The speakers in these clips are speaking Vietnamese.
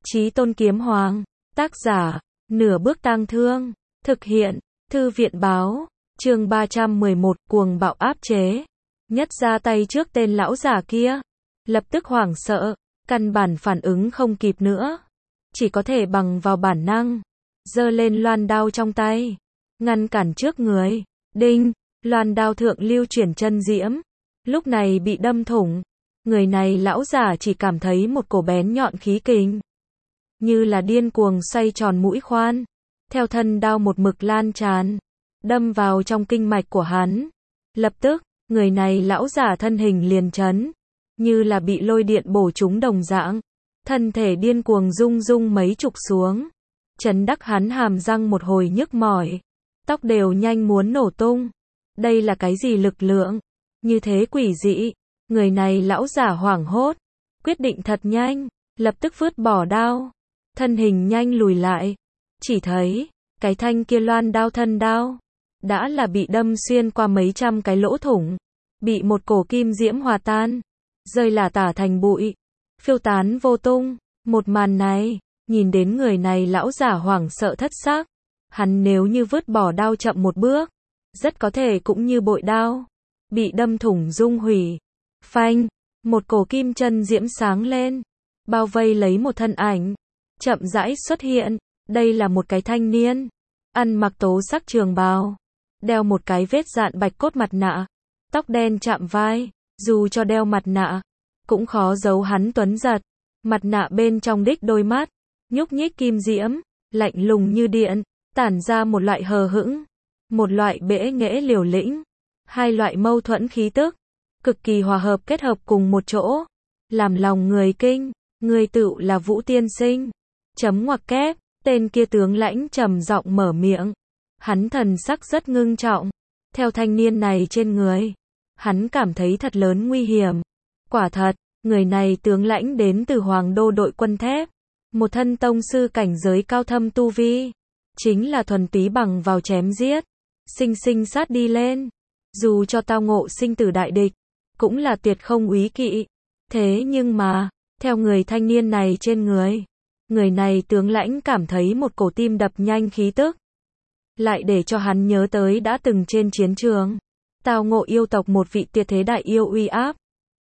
Chí Tôn Kiếm Hoàng, tác giả, Nửa Bước Tang Thương, thực hiện, Thư viện báo, chương 311, cuồng bạo áp chế. Nhất ra tay trước tên lão giả kia, lập tức hoảng sợ, căn bản phản ứng không kịp nữa, chỉ có thể bằng vào bản năng, giơ lên loan đao trong tay, ngăn cản trước người. Đinh, loan đao thượng lưu chuyển chân diễm, lúc này bị đâm thủng. Người này lão giả chỉ cảm thấy một cổ bén nhọn khí kình, như là điên cuồng xoay tròn mũi khoan, theo thân đao một mực lan tràn, đâm vào trong kinh mạch của hắn. Lập tức, người này lão giả thân hình liền chấn, như là bị lôi điện bổ trúng đồng dạng, thân thể điên cuồng rung rung mấy chục xuống, chấn đắc hắn hàm răng một hồi nhức mỏi, tóc đều nhanh muốn nổ tung. Đây là cái gì lực lượng, như thế quỷ dị? Người này lão giả hoảng hốt, quyết định thật nhanh, lập tức vứt bỏ đao, thân hình nhanh lùi lại. Chỉ thấy, cái thanh kia loan đao thân đao, đã là bị đâm xuyên qua mấy trăm cái lỗ thủng, bị một cổ kim diễm hòa tan, rơi lả tả thành bụi, phiêu tán vô tung. Một màn này, nhìn đến người này lão giả hoảng sợ thất xác, hắn nếu như vứt bỏ đao chậm một bước, rất có thể cũng như bội đao, bị đâm thủng dung hủy. Phanh, một cổ kim chân diễm sáng lên, bao vây lấy một thân ảnh, chậm rãi xuất hiện. Đây là một cái thanh niên, ăn mặc tố sắc trường bào, đeo một cái vết dạn bạch cốt mặt nạ, tóc đen chạm vai, dù cho đeo mặt nạ, cũng khó giấu hắn tuấn giật. Mặt nạ bên trong đích đôi mắt, nhúc nhích kim diễm, lạnh lùng như điện, tản ra một loại hờ hững, một loại bẽ nghễ liều lĩnh, hai loại mâu thuẫn khí tức, cực kỳ hòa hợp kết hợp cùng một chỗ, làm lòng người kinh. Người tựu là Vũ tiên sinh. Chấm ngoặc kép, tên kia tướng lãnh trầm giọng mở miệng. Hắn thần sắc rất ngưng trọng. Theo thanh niên này trên người, hắn cảm thấy thật lớn nguy hiểm. Quả thật, người này tướng lãnh đến từ Hoàng Đô đội quân thép, một thân tông sư cảnh giới cao thâm tu vi, chính là thuần túy bằng vào chém giết, sinh sinh sát đi lên. Dù cho tao ngộ sinh tử đại địch, cũng là tuyệt không úy kỵ. Thế nhưng mà, theo người thanh niên này trên người này tướng lãnh cảm thấy một cổ tim đập nhanh khí tức, lại để cho hắn nhớ tới đã từng trên chiến trường, tao ngộ yêu tộc một vị tuyệt thế đại yêu uy áp,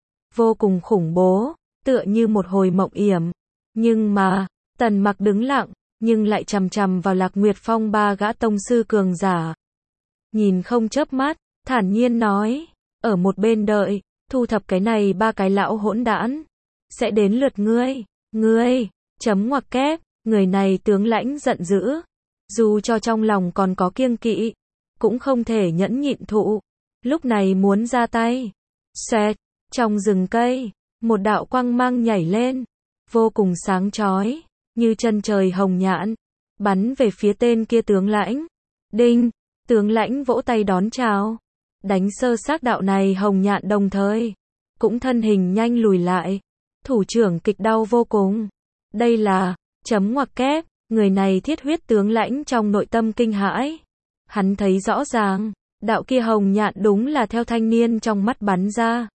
vô cùng khủng bố, tựa như một hồi mộng yểm. Nhưng mà, Tần Mặc đứng lặng, nhưng lại chằm chằm vào Lạc Nguyệt Phong ba gã tông sư cường giả. Nhìn không chớp mắt, thản nhiên nói, ở một bên đợi, thu thập cái này ba cái lão hỗn đản, sẽ đến lượt ngươi. Ngươi, chấm ngoặc kép, người này tướng lãnh giận dữ, dù cho trong lòng còn có kiêng kỵ, cũng không thể nhẫn nhịn thụ, lúc này muốn ra tay. Xoẹt, trong rừng cây, một đạo quang mang nhảy lên, vô cùng sáng chói, như chân trời hồng nhạn, bắn về phía tên kia tướng lãnh. Đinh, tướng lãnh vỗ tay đón chào, đánh sơ xác đạo này hồng nhạn, đồng thời cũng thân hình nhanh lùi lại. Thủ trưởng kịch đau vô cùng. Đây là, chấm ngoặc kép, người này thiết huyết tướng lãnh trong nội tâm kinh hãi. Hắn thấy rõ ràng, đạo kia hồng nhạn đúng là theo thanh niên trong mắt bắn ra.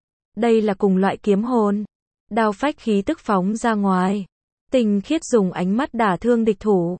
Đây là cùng loại kiếm hồn, đao phách khí tức phóng ra ngoài, tinh khiết dùng ánh mắt đả thương địch thủ.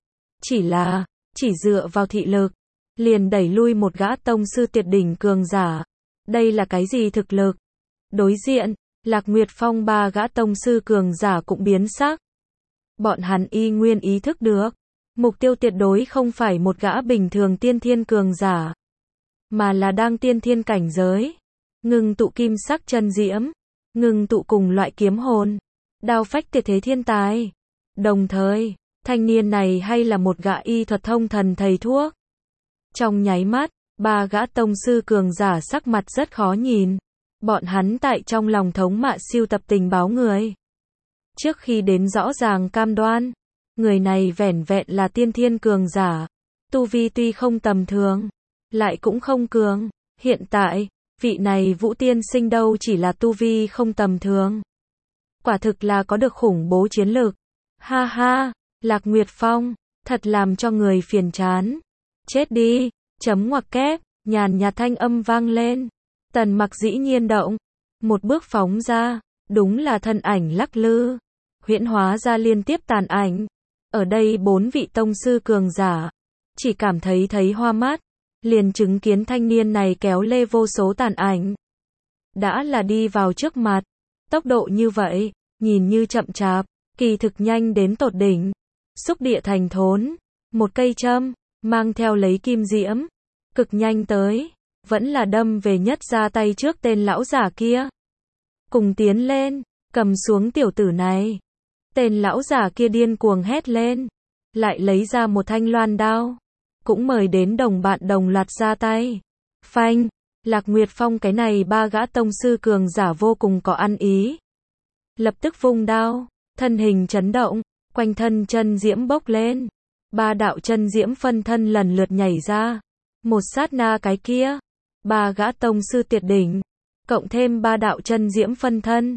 Chỉ dựa vào thị lực, liền đẩy lui một gã tông sư tuyệt đỉnh cường giả. Đây là cái gì thực lực? Đối diện, Lạc Nguyệt Phong ba gã tông sư cường giả cũng biến sắc. Bọn hắn y nguyên ý thức được, mục tiêu tuyệt đối không phải một gã bình thường tiên thiên cường giả, mà là đang tiên thiên cảnh giới, ngưng tụ kim sắc chân diễm, ngưng tụ cùng loại kiếm hồn, đao phách tuyệt thế thiên tài. Đồng thời, thanh niên này hay là một gã y thuật thông thần thầy thuốc. Trong nháy mắt, ba gã tông sư cường giả sắc mặt rất khó nhìn. Bọn hắn tại trong lòng thống mạ siêu tập tình báo người. Trước khi đến rõ ràng cam đoan, người này vẻn vẹn là tiên thiên cường giả. Tu vi tuy không tầm thường, lại cũng không cường. Hiện tại, vị này Vũ tiên sinh đâu chỉ là tu vi không tầm thường. Quả thực là có được khủng bố chiến lược. Ha ha, Lạc Nguyệt Phong, thật làm cho người phiền chán. Chết đi, chấm ngoặc kép, nhàn nhạt thanh âm vang lên. Tần Mặc dĩ nhiên động, một bước phóng ra, đúng là thân ảnh lắc lư, huyễn hóa ra liên tiếp tàn ảnh. Ở đây 4 vị tông sư cường giả, chỉ cảm thấy hoa mắt, liền chứng kiến thanh niên này kéo lê vô số tàn ảnh. Đã là đi vào trước mặt, tốc độ như vậy, nhìn như chậm chạp, kỳ thực nhanh đến tột đỉnh. Xúc địa thành thốn, một cây châm, mang theo lấy kim diễm, cực nhanh tới, vẫn là đâm về nhất ra tay trước tên lão giả kia. Cùng tiến lên, cầm xuống tiểu tử này. Tên lão giả kia điên cuồng hét lên, lại lấy ra một thanh loan đao, cũng mời đến đồng bạn đồng loạt ra tay. Phanh, Lạc Nguyệt Phong cái này 3 gã tông sư cường giả vô cùng có ăn ý. Lập tức vung đao, thân hình chấn động, quanh thân chân diễm bốc lên. 3 đạo chân diễm phân thân lần lượt nhảy ra. Một sát na cái kia, 3 gã tông sư tuyệt đỉnh, cộng thêm 3 đạo chân diễm phân thân,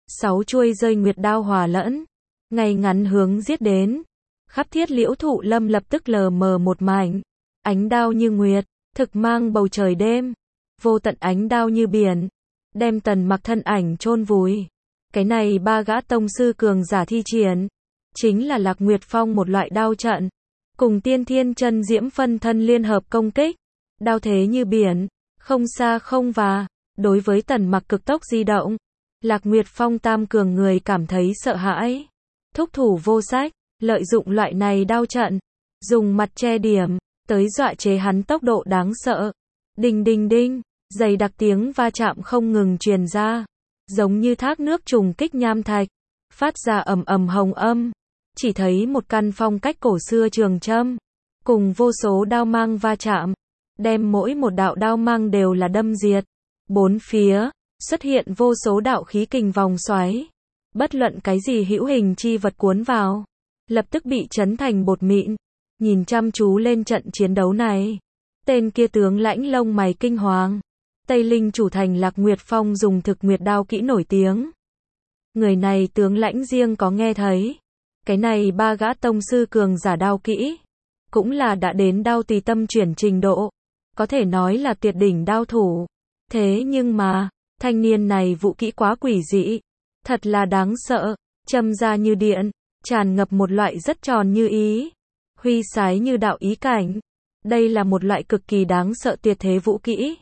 6 chuôi rơi nguyệt đao hòa lẫn, ngay ngắn hướng giết đến. Khắp thiết liễu thụ lâm lập tức lờ mờ một mảnh, ánh đao như nguyệt, thực mang bầu trời đêm, vô tận ánh đao như biển, đem Tần Mặc thân ảnh chôn vùi. Cái này 3 gã tông sư cường giả thi triển, chính là Lạc Nguyệt Phong một loại đao trận, cùng tiên thiên chân diễm phân thân liên hợp công kích, đao thế như biển, không xa không và. Đối với Tần Mặc cực tốc di động, Lạc Nguyệt Phong tam cường người cảm thấy sợ hãi, thúc thủ vô sách, lợi dụng loại này đao trận, dùng mặt che điểm, tới dọa chế hắn tốc độ đáng sợ. Đinh đinh đinh, dày đặc tiếng va chạm không ngừng truyền ra, giống như thác nước trùng kích nham thạch, phát ra ầm ầm hồng âm. Chỉ thấy một căn phong cách cổ xưa trường châm, cùng vô số đao mang va chạm, đem mỗi một đạo đao mang đều là đâm diệt. Bốn phía, xuất hiện vô số đạo khí kình vòng xoáy. Bất luận cái gì hữu hình chi vật cuốn vào, lập tức bị chấn thành bột mịn. Nhìn chăm chú lên trận chiến đấu này, tên kia tướng lãnh lông mày kinh hoàng. Tây Linh chủ thành Lạc Nguyệt Phong dùng thực nguyệt đao kỹ nổi tiếng. Người này tướng lãnh riêng có nghe thấy. Cái này 3 gã tông sư cường giả đao kỹ, cũng là đã đến đao tùy tâm chuyển trình độ, có thể nói là tuyệt đỉnh đao thủ. Thế nhưng mà, thanh niên này vũ kỹ quá quỷ dị, thật là đáng sợ, châm ra như điện, tràn ngập một loại rất tròn như ý, huy sái như đạo ý cảnh. Đây là một loại cực kỳ đáng sợ tuyệt thế vũ kỹ.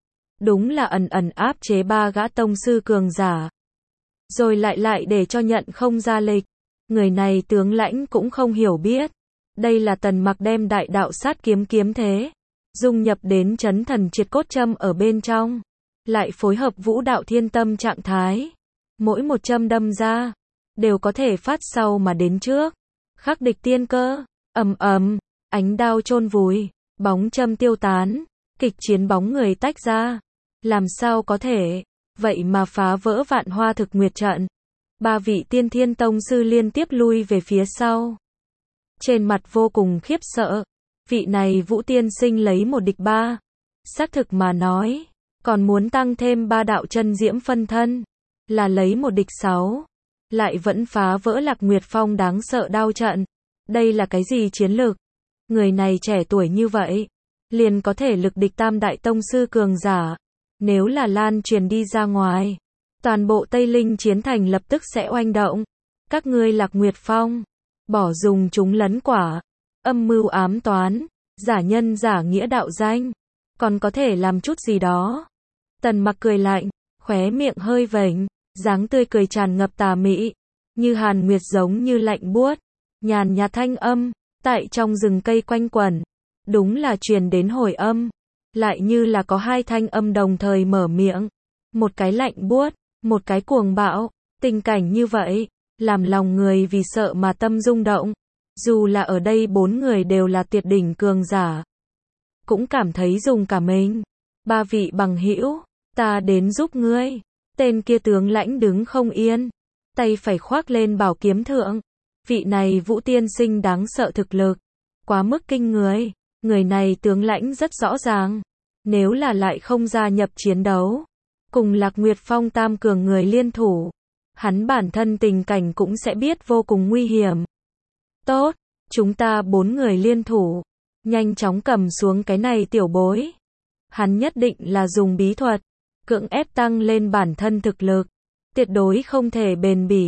Đúng là ẩn ẩn áp chế 3 gã tông sư cường giả. Rồi lại để cho nhận không ra lịch. Người này tướng lãnh cũng không hiểu biết. Đây là Tần Mặc đem đại đạo sát kiếm kiếm thế, dung nhập đến chấn thần triệt cốt châm ở bên trong. Lại phối hợp vũ đạo thiên tâm trạng thái. Mỗi một châm đâm ra, đều có thể phát sau mà đến trước. Khắc địch tiên cơ, ầm ầm, ánh đao chôn vùi, bóng châm tiêu tán, kịch chiến bóng người tách ra. Làm sao có thể, vậy mà phá vỡ Vạn Hoa Thực Nguyệt trận. 3 vị tiên thiên tông sư liên tiếp lui về phía sau. Trên mặt vô cùng khiếp sợ, vị này Vũ tiên sinh lấy 1 địch 3. Xác thực mà nói, còn muốn tăng thêm 3 đạo chân diễm phân thân, là lấy 1 địch 6. Lại vẫn phá vỡ Lạc Nguyệt Phong đáng sợ đao trận. Đây là cái gì chiến lược? Người này trẻ tuổi như vậy, liền có thể lực địch tam đại tông sư cường giả. Nếu là lan truyền đi ra ngoài, toàn bộ Tây Linh chiến thành lập tức sẽ oanh động. Các ngươi Lạc Nguyệt Phong, bỏ dùng chúng lấn quả, âm mưu ám toán, giả nhân giả nghĩa đạo danh, còn có thể làm chút gì đó. Tần Mặc cười lạnh, khóe miệng hơi vểnh, dáng tươi cười tràn ngập tà mị, như hàn nguyệt giống như lạnh buốt, nhàn nhạt thanh âm, tại trong rừng cây quanh quẩn, đúng là truyền đến hồi âm, lại như là có 2 thanh âm đồng thời mở miệng, một cái lạnh buốt, một cái cuồng bạo. Tình cảnh như vậy, làm lòng người vì sợ mà tâm rung động. Dù là ở đây 4 người đều là tuyệt đỉnh cường giả, cũng cảm thấy rùng cả mình. 3 vị bằng hữu, ta đến giúp ngươi. Tên kia tướng lãnh đứng không yên, tay phải khoác lên bảo kiếm thượng. Vị này Vũ tiên sinh đáng sợ thực lực, quá mức kinh người. Người này tướng lãnh rất rõ ràng, nếu là lại không gia nhập chiến đấu, cùng Lạc Nguyệt Phong tam cường người liên thủ, hắn bản thân tình cảnh cũng sẽ biết vô cùng nguy hiểm. Tốt, chúng ta 4 người liên thủ, nhanh chóng cầm xuống cái này tiểu bối. Hắn nhất định là dùng bí thuật, cưỡng ép tăng lên bản thân thực lực, tuyệt đối không thể bền bỉ.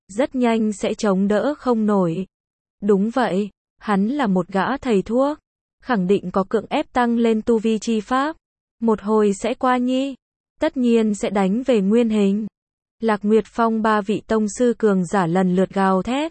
rất nhanh sẽ chống đỡ không nổi. Đúng vậy, hắn là một gã thầy thuốc, khẳng định có cưỡng ép tăng lên tu vi chi pháp. Một hồi sẽ qua nhi, tất nhiên sẽ đánh về nguyên hình. Lạc Nguyệt Phong ba vị tông sư cường giả lần lượt gào thét.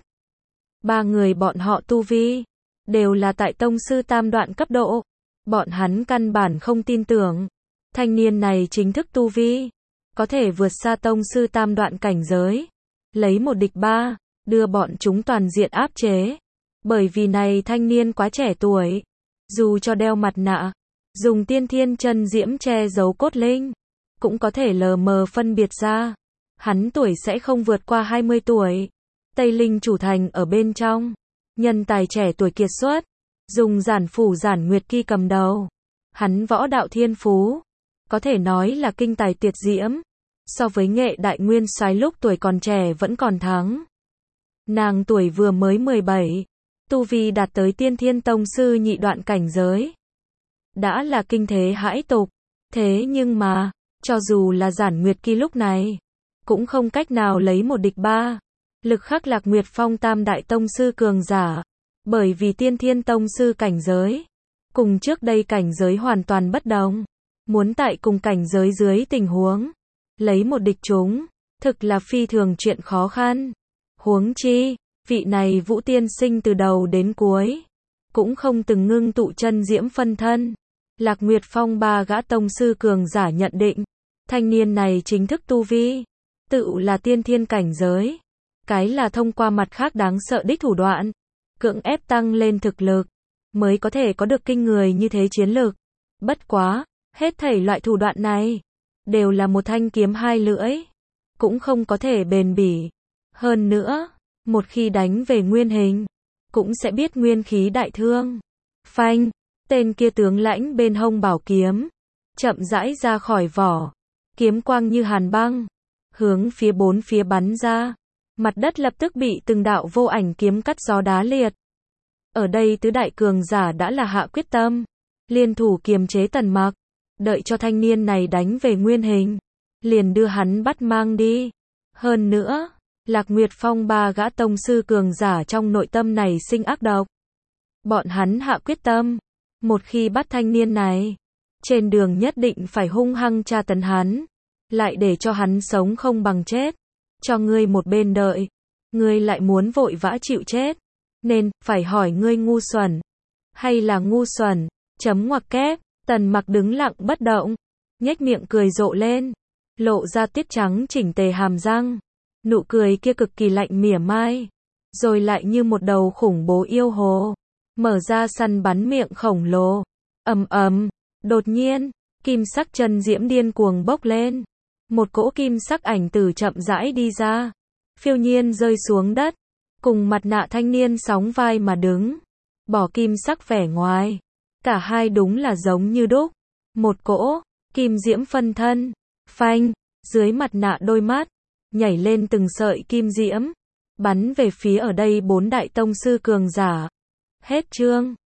Ba người bọn họ tu vi đều là tại tông sư tam đoạn cấp độ. Bọn hắn căn bản không tin tưởng thanh niên này chính thức tu vi có thể vượt xa tông sư tam đoạn cảnh giới, lấy một địch ba, đưa bọn chúng toàn diện áp chế. Bởi vì này thanh niên quá trẻ tuổi, dù cho đeo mặt nạ, dùng tiên thiên chân diễm che giấu cốt linh, cũng có thể lờ mờ phân biệt ra. Hắn tuổi sẽ không vượt qua 20 tuổi. Tây Linh chủ thành ở bên trong, nhân tài trẻ tuổi kiệt xuất, dùng giản phủ giản nguyệt kỳ cầm đầu. Hắn võ đạo thiên phú, có thể nói là kinh tài tuyệt diễm, so với Nghệ Đại Nguyên Soái lúc tuổi còn trẻ vẫn còn thắng. Nàng tuổi vừa mới 17, tu vi đạt tới tiên thiên tông sư nhị đoạn cảnh giới. Đã là kinh thế hãi tục, thế nhưng mà, cho dù là giản nguyệt kỳ lúc này, cũng không cách nào lấy một địch ba. Lực khắc Lạc Nguyệt Phong tam đại tông sư cường giả, bởi vì tiên thiên tông sư cảnh giới, cùng trước đây cảnh giới hoàn toàn bất đồng. Muốn tại cùng cảnh giới dưới tình huống, lấy một địch chúng, thực là phi thường chuyện khó khăn. Huống chi, vị này Vũ tiên sinh từ đầu đến cuối, cũng không từng ngưng tụ chân diễm phân thân. Lạc Nguyệt Phong ba gã tông sư cường giả nhận định, thanh niên này chính thức tu vi, tự là tiên thiên cảnh giới. Cái là thông qua mặt khác đáng sợ đích thủ đoạn, cưỡng ép tăng lên thực lực, mới có thể có được kinh người như thế chiến lực. Bất quá, hết thảy loại thủ đoạn này, đều là một thanh kiếm hai lưỡi, cũng không có thể bền bỉ. Hơn nữa, một khi đánh về nguyên hình, cũng sẽ biết nguyên khí đại thương. Phanh, tên kia tướng lãnh bên hông bảo kiếm, chậm rãi ra khỏi vỏ, kiếm quang như hàn băng, hướng phía bốn phía bắn ra. Mặt đất lập tức bị từng đạo vô ảnh kiếm cắt gió đá liệt. Ở đây tứ đại cường giả đã là hạ quyết tâm, liên thủ kiềm chế Tần Mặc, đợi cho thanh niên này đánh về nguyên hình, liền đưa hắn bắt mang đi. Hơn nữa, Lạc Nguyệt Phong ba gã tông sư cường giả trong nội tâm này sinh ác độc. Bọn hắn hạ quyết tâm, một khi bắt thanh niên này, trên đường nhất định phải hung hăng tra tấn hắn, lại để cho hắn sống không bằng chết. Cho ngươi một bên đợi, ngươi lại muốn vội vã chịu chết, nên phải hỏi ngươi ngu xuẩn hay là ngu xuẩn. Chấm ngoặc kép. Tần Mặc đứng lặng bất động, nhếch miệng cười rộ lên, lộ ra tiết trắng chỉnh tề hàm răng, nụ cười kia cực kỳ lạnh mỉa mai, rồi lại như một đầu khủng bố yêu hồ, mở ra săn bắn miệng khổng lồ. Ầm ầm, đột nhiên, kim sắc chân diễm điên cuồng bốc lên. Một cỗ kim sắc ảnh tử chậm rãi đi ra, phiêu nhiên rơi xuống đất, cùng mặt nạ thanh niên sóng vai mà đứng, bỏ kim sắc vẻ ngoài, cả hai đúng là giống như đúc. Một cỗ kim diễm phân thân, phanh, dưới mặt nạ đôi mắt nhảy lên từng sợi kim diễm, bắn về phía ở đây bốn đại tông sư cường giả. Hết chương.